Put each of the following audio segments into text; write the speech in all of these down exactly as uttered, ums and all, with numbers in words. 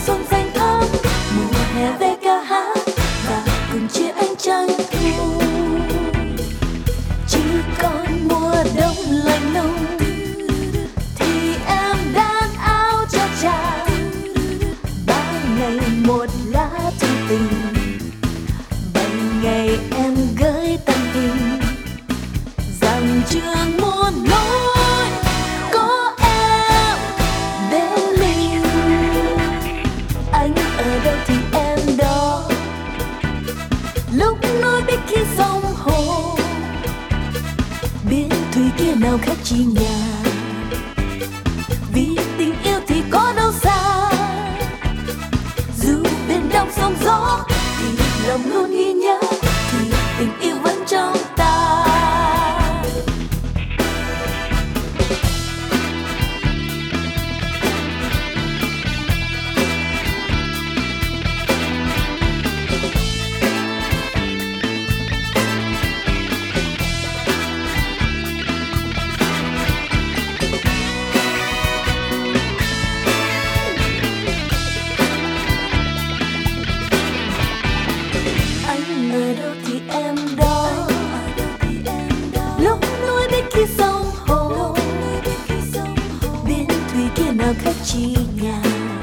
xuân xanh thắm, mùa hè về ca hát và cùng chia ánh trăng thu. Chỉ còn mùa đông lạnh nóng thì em đan áo cho chàng, bao ngày một lá thư tình, bảy ngày em gửi tâm tình rằng trường muôn lối có em bên mình. Anh ở đâu thì em đó, lúc núi biết khi sông hồ, biển thủy kia nào khác chi nhà. Vì tình yêu thì có đâu xa, dù biển đông sóng gió thì lòng luôn ghi nhớ, thì tình yêu vẫn trong ta. Anh ở đâu thì em đó, lúc núi biết khi sông hồ, biển thủy kia nào khác chi nhà.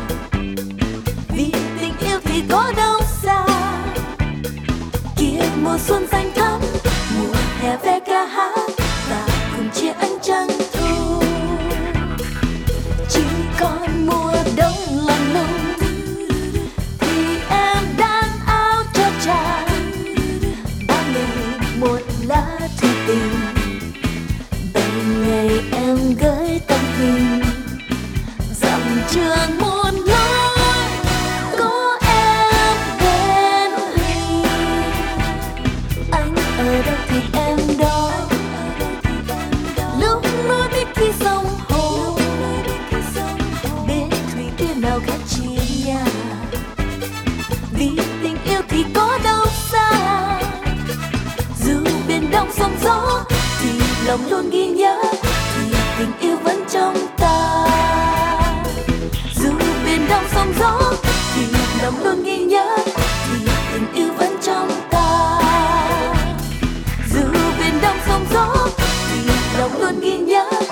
Vì tình yêu thì có đâu xa, kia mùa xuân xanh thắm, mùa hè về ca hát và cùng chia ánh trăng thu. Chỉ còn mùa đông lạnh lùng thì em đan áo cho chàng, bao ngày một lá thư tình, bảy ngày em gửi tâm tình dặm trường muôn lối có em bên mình. Anh ở đâu thì em đó, lúc núi biết khi sông hồ, biển thủy kia nào khác chi nhà. Vì tình yêu thì có đâu xa, dù biển đông sóng gió thì lòng luôn ghi nhớ, thì tình yêu vẫn trong ta. Dù biển đông sóng gió thì lòng luôn ghi nhớ, thì tình yêu vẫn trong ta. Dù biển đông sóng gió thì lòng luôn ghi nhớ,